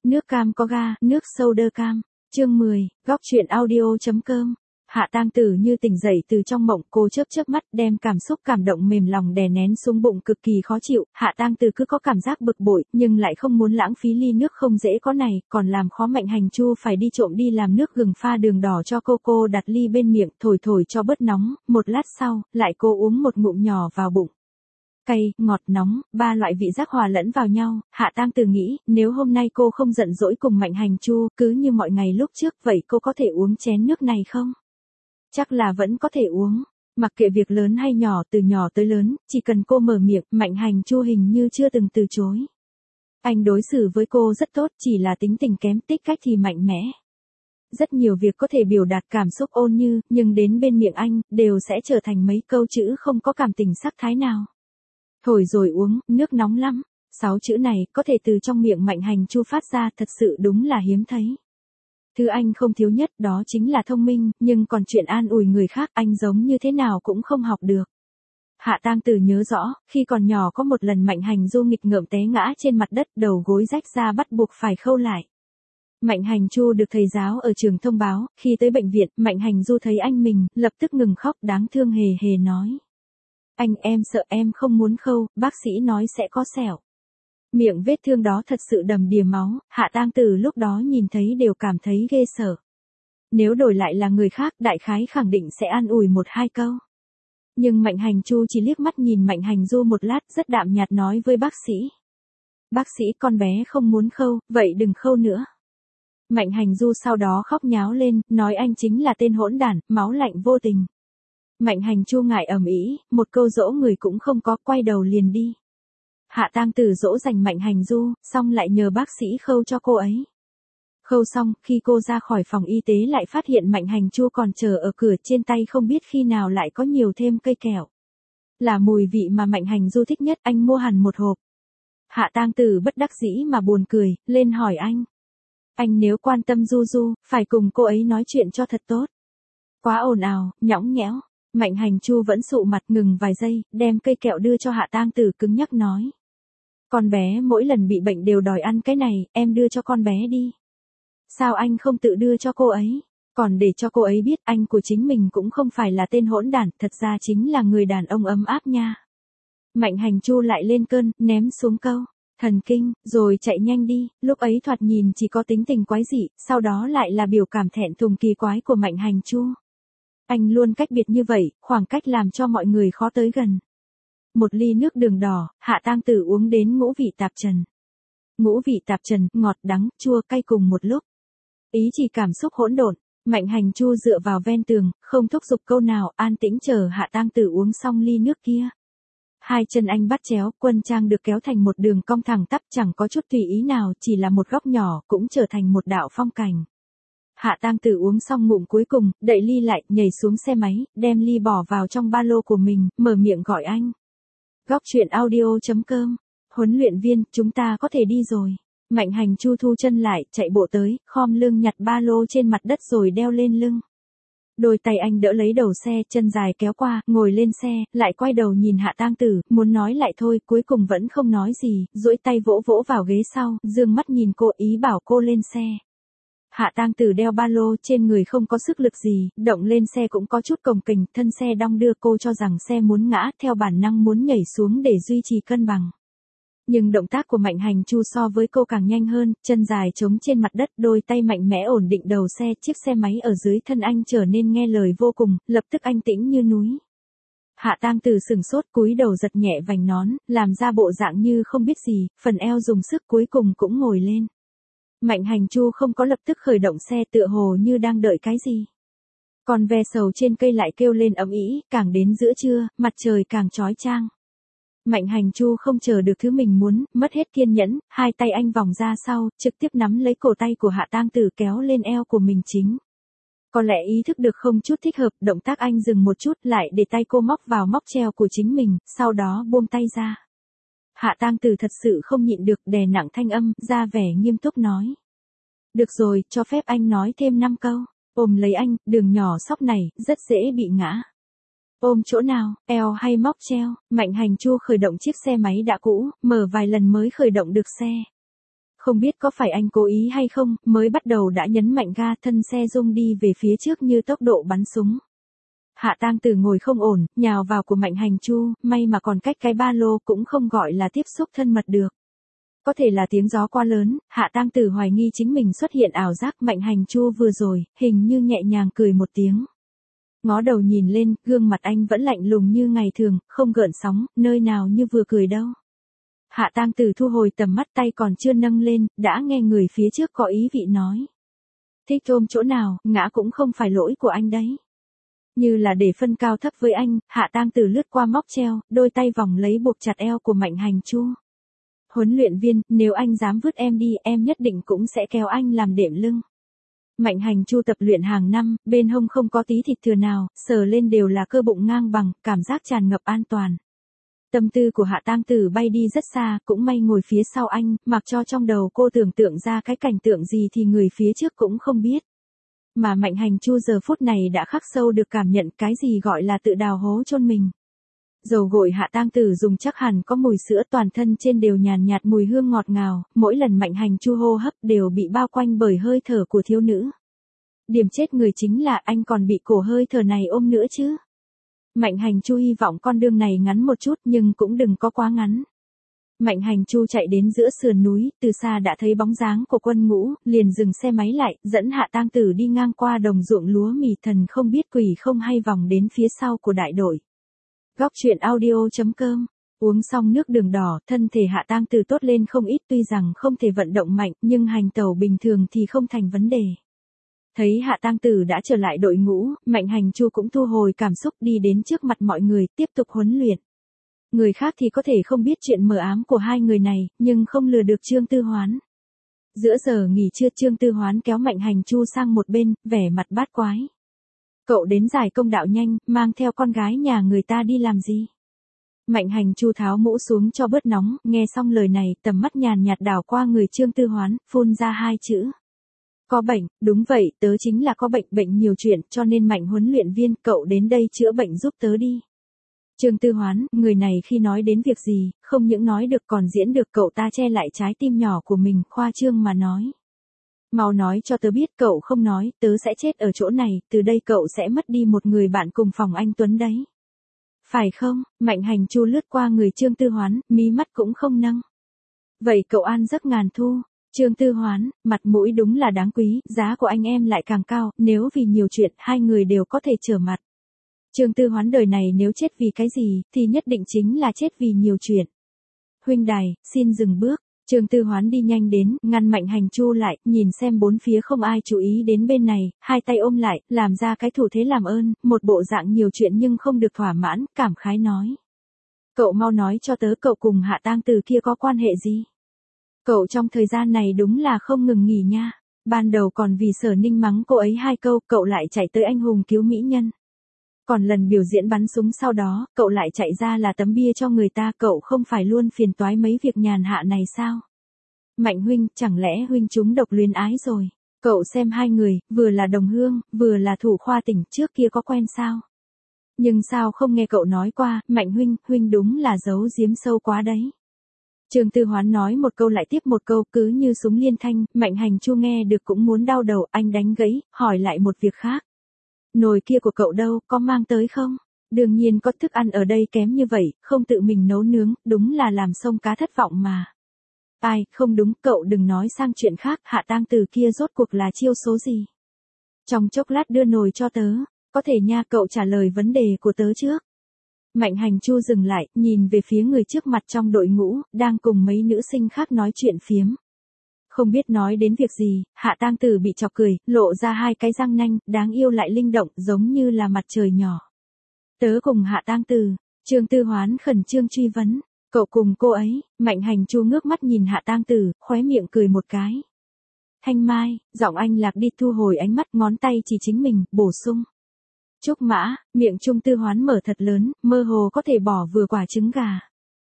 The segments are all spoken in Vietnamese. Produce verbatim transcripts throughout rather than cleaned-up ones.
Nước cam có ga, nước soda cam. Chương mười, góc truyện audio chấm com. Hạ Tang Tử như tỉnh dậy từ trong mộng, cô chớp chớp mắt, đem cảm xúc cảm động mềm lòng đè nén xuống bụng cực kỳ khó chịu. Hạ Tang Tử cứ có cảm giác bực bội, nhưng lại không muốn lãng phí ly nước không dễ có này, còn làm khó Mạnh Hành Chu phải đi trộm đi làm nước gừng pha đường đỏ cho cô. Cô đặt ly bên miệng, thổi thổi cho bớt nóng, một lát sau, lại cô uống một ngụm nhỏ vào bụng. Cay, ngọt, nóng, ba loại vị giác hòa lẫn vào nhau. Hạ Tang Tử nghĩ, nếu hôm nay cô không giận dỗi cùng Mạnh Hành Chu, cứ như mọi ngày lúc trước, vậy cô có thể uống chén nước này không? Chắc là vẫn có thể uống. Mặc kệ việc lớn hay nhỏ, từ nhỏ tới lớn, chỉ cần cô mở miệng, Mạnh Hành Chu hình như chưa từng từ chối. Anh đối xử với cô rất tốt, chỉ là tính tình kém, tính cách thì mạnh mẽ. Rất nhiều việc có thể biểu đạt cảm xúc ôn như, nhưng đến bên miệng anh, đều sẽ trở thành mấy câu chữ không có cảm tình sắc thái nào. Thổi rồi uống, nước nóng lắm. Sáu chữ này, có thể từ trong miệng Mạnh Hành Chu phát ra, thật sự đúng là hiếm thấy. Thứ anh không thiếu nhất đó chính là thông minh, nhưng còn chuyện an ủi người khác anh giống như thế nào cũng không học được. Hạ Tang Tử nhớ rõ, khi còn nhỏ có một lần Mạnh Hành Du nghịch ngợm té ngã trên mặt đất, đầu gối rách ra bắt buộc phải khâu lại. Mạnh Hành Chu được thầy giáo ở trường thông báo, khi tới bệnh viện, Mạnh Hành Du thấy anh mình, lập tức ngừng khóc, đáng thương hề hề nói. Anh, em sợ em không muốn khâu, bác sĩ nói sẽ có sẹo. Miệng vết thương đó thật sự đầm đìa máu, Hạ Tang Tử lúc đó nhìn thấy đều cảm thấy ghê sợ. Nếu đổi lại là người khác, đại khái khẳng định sẽ an ủi một hai câu. Nhưng Mạnh Hành Chu chỉ liếc mắt nhìn Mạnh Hành Du một lát, rất đạm nhạt nói với bác sĩ. Bác sĩ, con bé không muốn khâu, vậy đừng khâu nữa. Mạnh Hành Du sau đó khóc nháo lên, nói anh chính là tên hỗn đản, máu lạnh vô tình. Mạnh Hành Chu ngại ầm ĩ, một câu dỗ người cũng không có, quay đầu liền đi. Hạ Tang Tử dỗ dành Mạnh Hành Du, xong lại nhờ bác sĩ khâu cho cô ấy. Khâu xong, khi cô ra khỏi phòng y tế lại phát hiện Mạnh Hành Chu còn chờ ở cửa, trên tay không biết khi nào lại có nhiều thêm cây kẹo. Là mùi vị mà Mạnh Hành Du thích nhất, anh mua hẳn một hộp. Hạ Tang Tử bất đắc dĩ mà buồn cười, lên hỏi anh. Anh nếu quan tâm Du Du, phải cùng cô ấy nói chuyện cho thật tốt. Quá ồn ào, nhõng nhẽo. Mạnh Hành Chu vẫn sụ mặt, ngừng vài giây, đem cây kẹo đưa cho Hạ Tang Tử, cứng nhắc nói. Con bé mỗi lần bị bệnh đều đòi ăn cái này, em đưa cho con bé đi. Sao anh không tự đưa cho cô ấy? Còn để cho cô ấy biết anh của chính mình cũng không phải là tên hỗn đản, thật ra chính là người đàn ông ấm áp nha. Mạnh Hành Chu lại lên cơn, ném xuống câu. Thần kinh, rồi chạy nhanh đi, lúc ấy thoạt nhìn chỉ có tính tình quái dị, sau đó lại là biểu cảm thẹn thùng kỳ quái của Mạnh Hành Chu. Anh luôn cách biệt như vậy, khoảng cách làm cho mọi người khó tới gần. Một ly nước đường đỏ, Hạ Tang Tử uống đến ngũ vị tạp trần. Ngũ vị tạp trần, ngọt, đắng, chua, cay cùng một lúc. Ý chỉ cảm xúc hỗn độn. Mạnh Hành Chu dựa vào ven tường, không thúc giục câu nào, an tĩnh chờ Hạ Tang Tử uống xong ly nước kia. Hai chân anh bắt chéo, quân trang được kéo thành một đường cong thẳng tắp, chẳng có chút tùy ý nào, chỉ là một góc nhỏ, cũng trở thành một đạo phong cảnh. Hạ Tang Tử uống xong ngụm cuối cùng, đậy ly lại, nhảy xuống xe máy, đem ly bỏ vào trong ba lô của mình, mở miệng gọi anh. Góc truyện audio chấm com. Huấn luyện viên, chúng ta có thể đi rồi. Mạnh Hành Chu thu chân lại, chạy bộ tới, khom lưng nhặt ba lô trên mặt đất rồi đeo lên lưng. Đôi tay anh đỡ lấy đầu xe, chân dài kéo qua, ngồi lên xe, lại quay đầu nhìn Hạ Tang Tử, muốn nói lại thôi, cuối cùng vẫn không nói gì, duỗi tay vỗ vỗ vào ghế sau, dương mắt nhìn cô, ý bảo cô lên xe. Hạ Tang Tử đeo ba lô, trên người không có sức lực gì, động lên xe cũng có chút cồng kềnh, thân xe đong đưa, cô cho rằng xe muốn ngã, theo bản năng muốn nhảy xuống để duy trì cân bằng. Nhưng động tác của Mạnh Hành Chu so với cô càng nhanh hơn, chân dài chống trên mặt đất, đôi tay mạnh mẽ ổn định đầu xe, chiếc xe máy ở dưới thân anh trở nên nghe lời vô cùng, lập tức anh tĩnh như núi. Hạ Tang Tử sừng sốt, cúi đầu giật nhẹ vành nón, làm ra bộ dạng như không biết gì, phần eo dùng sức cuối cùng cũng ngồi lên. Mạnh Hành Chu không có lập tức khởi động xe, tựa hồ như đang đợi cái gì. Còn ve sầu trên cây lại kêu lên ầm ĩ, càng đến giữa trưa, mặt trời càng chói chang. Mạnh Hành Chu không chờ được thứ mình muốn, mất hết kiên nhẫn, hai tay anh vòng ra sau, trực tiếp nắm lấy cổ tay của Hạ Tang Tử kéo lên eo của mình chính. Có lẽ ý thức được không chút thích hợp, động tác anh dừng một chút, lại để tay cô móc vào móc treo của chính mình, sau đó buông tay ra. Hạ Tang Tử thật sự không nhịn được, đè nặng thanh âm, ra vẻ nghiêm túc nói. Được rồi, cho phép anh nói thêm năm câu. Ôm lấy anh, đường nhỏ xóc này, rất dễ bị ngã. Ôm chỗ nào, eo hay móc treo? Mạnh Hành Chu khởi động chiếc xe máy đã cũ, mở vài lần mới khởi động được xe. Không biết có phải anh cố ý hay không, mới bắt đầu đã nhấn mạnh ga, thân xe rung đi về phía trước như tốc độ bắn súng. Hạ Tang Tử ngồi không ổn, nhào vào của Mạnh Hành Chu, may mà còn cách cái ba lô cũng không gọi là tiếp xúc thân mật được. Có thể là tiếng gió quá lớn, Hạ Tang Tử hoài nghi chính mình xuất hiện ảo giác. Mạnh Hành Chu vừa rồi, hình như nhẹ nhàng cười một tiếng. Ngó đầu nhìn lên, gương mặt anh vẫn lạnh lùng như ngày thường, không gợn sóng, nơi nào như vừa cười đâu. Hạ Tang Tử thu hồi tầm mắt, tay còn chưa nâng lên, đã nghe người phía trước có ý vị nói. Thích ôm chỗ nào, ngã cũng không phải lỗi của anh đấy. Như là để phân cao thấp với anh, Hạ Tang Tử lướt qua móc treo, đôi tay vòng lấy buộc chặt eo của Mạnh Hành Chu. Huấn luyện viên, nếu anh dám vứt em đi, em nhất định cũng sẽ kéo anh làm đệm lưng. Mạnh Hành Chu tập luyện hàng năm, bên hông không có tí thịt thừa nào, sờ lên đều là cơ bụng ngang bằng, cảm giác tràn ngập an toàn. Tâm tư của Hạ Tang Tử bay đi rất xa, cũng may ngồi phía sau anh, mặc cho trong đầu cô tưởng tượng ra cái cảnh tượng gì thì người phía trước cũng không biết. Mà Mạnh Hành Chu giờ phút này đã khắc sâu được cảm nhận cái gì gọi là tự đào hố chôn mình. Dầu gội Hạ Tang Tử dùng chắc hẳn có mùi sữa, toàn thân trên đều nhàn nhạt mùi hương ngọt ngào, mỗi lần Mạnh Hành Chu hô hấp đều bị bao quanh bởi hơi thở của thiếu nữ. Điểm chết người chính là anh còn bị cổ hơi thở này ôm nữa chứ. Mạnh Hành Chu hy vọng con đường này ngắn một chút nhưng cũng đừng có quá ngắn. Mạnh Hành Chu chạy đến giữa sườn núi, từ xa đã thấy bóng dáng của quân ngũ, liền dừng xe máy lại, dẫn Hạ Tang Tử đi ngang qua đồng ruộng lúa mì, thần không biết quỷ không hay vòng đến phía sau của đại đội. Góc truyện audio chấm com. Uống xong nước đường đỏ, thân thể Hạ Tang Tử tốt lên không ít, tuy rằng không thể vận động mạnh, nhưng hành tẩu bình thường thì không thành vấn đề. Thấy Hạ Tang Tử đã trở lại đội ngũ, Mạnh Hành Chu cũng thu hồi cảm xúc, đi đến trước mặt mọi người, tiếp tục huấn luyện. Người khác thì có thể không biết chuyện mờ ám của hai người này, nhưng không lừa được Trương Tư Hoán. Giữa giờ nghỉ trưa, Trương Tư Hoán kéo Mạnh Hành Chu sang một bên, vẻ mặt bát quái. Cậu đến giải công đạo nhanh, mang theo con gái nhà người ta đi làm gì? Mạnh Hành Chu tháo mũ xuống cho bớt nóng, nghe xong lời này, tầm mắt nhàn nhạt đảo qua người Trương Tư Hoán, phun ra hai chữ. Có bệnh, đúng vậy, tớ chính là có bệnh, bệnh nhiều chuyện, cho nên Mạnh huấn luyện viên, cậu đến đây chữa bệnh giúp tớ đi. Trương Tư Hoán, người này khi nói đến việc gì, không những nói được còn diễn được, cậu ta che lại trái tim nhỏ của mình, khoa trương mà nói. Mau nói cho tớ biết, cậu không nói, tớ sẽ chết ở chỗ này, từ đây cậu sẽ mất đi một người bạn cùng phòng anh Tuấn đấy. Phải không? Mạnh Hành Chu lướt qua người Trương Tư Hoán, mí mắt cũng không nâng. Vậy cậu an giấc ngàn thu. Trương Tư Hoán, mặt mũi đúng là đáng quý, giá của anh em lại càng cao, nếu vì nhiều chuyện, hai người đều có thể trở mặt. Trương Tư Hoán đời này nếu chết vì cái gì, thì nhất định chính là chết vì nhiều chuyện. Huynh đài, xin dừng bước. Trương Tư Hoán đi nhanh đến, ngăn Mạnh Hành Chu lại, nhìn xem bốn phía không ai chú ý đến bên này, hai tay ôm lại, làm ra cái thủ thế làm ơn, một bộ dạng nhiều chuyện nhưng không được thỏa mãn, cảm khái nói. Cậu mau nói cho tớ, cậu cùng Hạ Tang Tử kia có quan hệ gì? Cậu trong thời gian này đúng là không ngừng nghỉ nha. Ban đầu còn vì Sở Ninh mắng cô ấy hai câu, cậu lại chạy tới anh hùng cứu mỹ nhân. Còn lần biểu diễn bắn súng sau đó, cậu lại chạy ra là tấm bia cho người ta, cậu không phải luôn phiền toái mấy việc nhàn hạ này sao? Mạnh huynh, chẳng lẽ huynh chúng độc luyến ái rồi? Cậu xem hai người, vừa là đồng hương, vừa là thủ khoa tỉnh, trước kia có quen sao? Nhưng sao không nghe cậu nói qua, Mạnh huynh, huynh đúng là giấu giếm sâu quá đấy. Trương Tư Hoán nói một câu lại tiếp một câu, cứ như súng liên thanh, Mạnh Hành Chu nghe được cũng muốn đau đầu, anh đánh gãy, hỏi lại một việc khác. Nồi kia của cậu đâu, có mang tới không? Đương nhiên có, thức ăn ở đây kém như vậy, không tự mình nấu nướng, đúng là làm sông cá thất vọng mà. Ai, không đúng, cậu đừng nói sang chuyện khác, Hạ Tang Tử kia rốt cuộc là chiêu số gì? Trong chốc lát đưa nồi cho tớ, có thể nha, cậu trả lời vấn đề của tớ trước. Mạnh Hành Chu dừng lại, nhìn về phía người trước mặt trong đội ngũ, đang cùng mấy nữ sinh khác nói chuyện phiếm. Không biết nói đến việc gì, Hạ Tang Tử bị chọc cười, lộ ra hai cái răng nanh, đáng yêu lại linh động, giống như là mặt trời nhỏ. Tớ cùng Hạ Tang Tử. Trương Tư Hoán khẩn trương truy vấn. Cậu cùng cô ấy. Mạnh Hành Chu ngước mắt nhìn Hạ Tang Tử, khóe miệng cười một cái. Thanh Mai, giọng anh lạc đi, thu hồi ánh mắt, ngón tay chỉ chính mình, bổ sung. Trúc Mã, miệng Trương Tư Hoán mở thật lớn, mơ hồ có thể bỏ vừa quả trứng gà.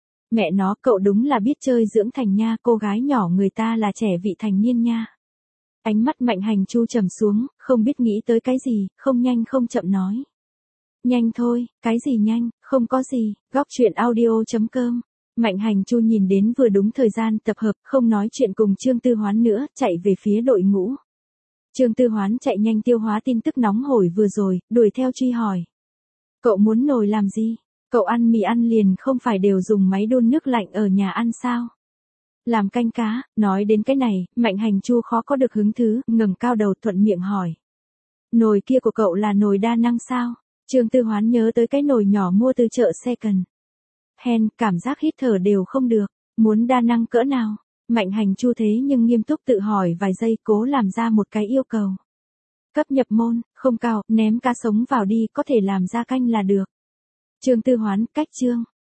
Mẹ nó, cậu đúng là biết chơi dưỡng thành nha, cô gái nhỏ người ta là trẻ vị thành niên nha. Ánh mắt Mạnh Hành Chu trầm xuống, không biết nghĩ tới cái gì, không nhanh không chậm nói. Nhanh thôi, cái gì nhanh, không có gì, góc truyện audio chấm com. Mạnh Hành Chu nhìn đến vừa đúng thời gian tập hợp, không nói chuyện cùng Trương Tư Hoán nữa, chạy về phía đội ngũ. Trương Tư Hoán chạy nhanh tiêu hóa tin tức nóng hổi vừa rồi, đuổi theo truy hỏi. Cậu muốn nồi làm gì? Cậu ăn mì ăn liền không phải đều dùng máy đun nước lạnh ở nhà ăn sao? Làm canh cá, nói đến cái này, Mạnh Hành Chu khó có được hứng thú, ngẩng cao đầu thuận miệng hỏi. Nồi kia của cậu là nồi đa năng sao? Trương Tư Hoán nhớ tới cái nồi nhỏ mua từ chợ second hand, cảm giác hít thở đều không được, muốn đa năng cỡ nào? Mạnh Hành Chu thế nhưng nghiêm túc tự hỏi vài giây, cố làm ra một cái yêu cầu. Cấp nhập môn, không cao, ném cá sống vào đi, có thể làm ra canh là được. Trương Tư Hoán, cách chương.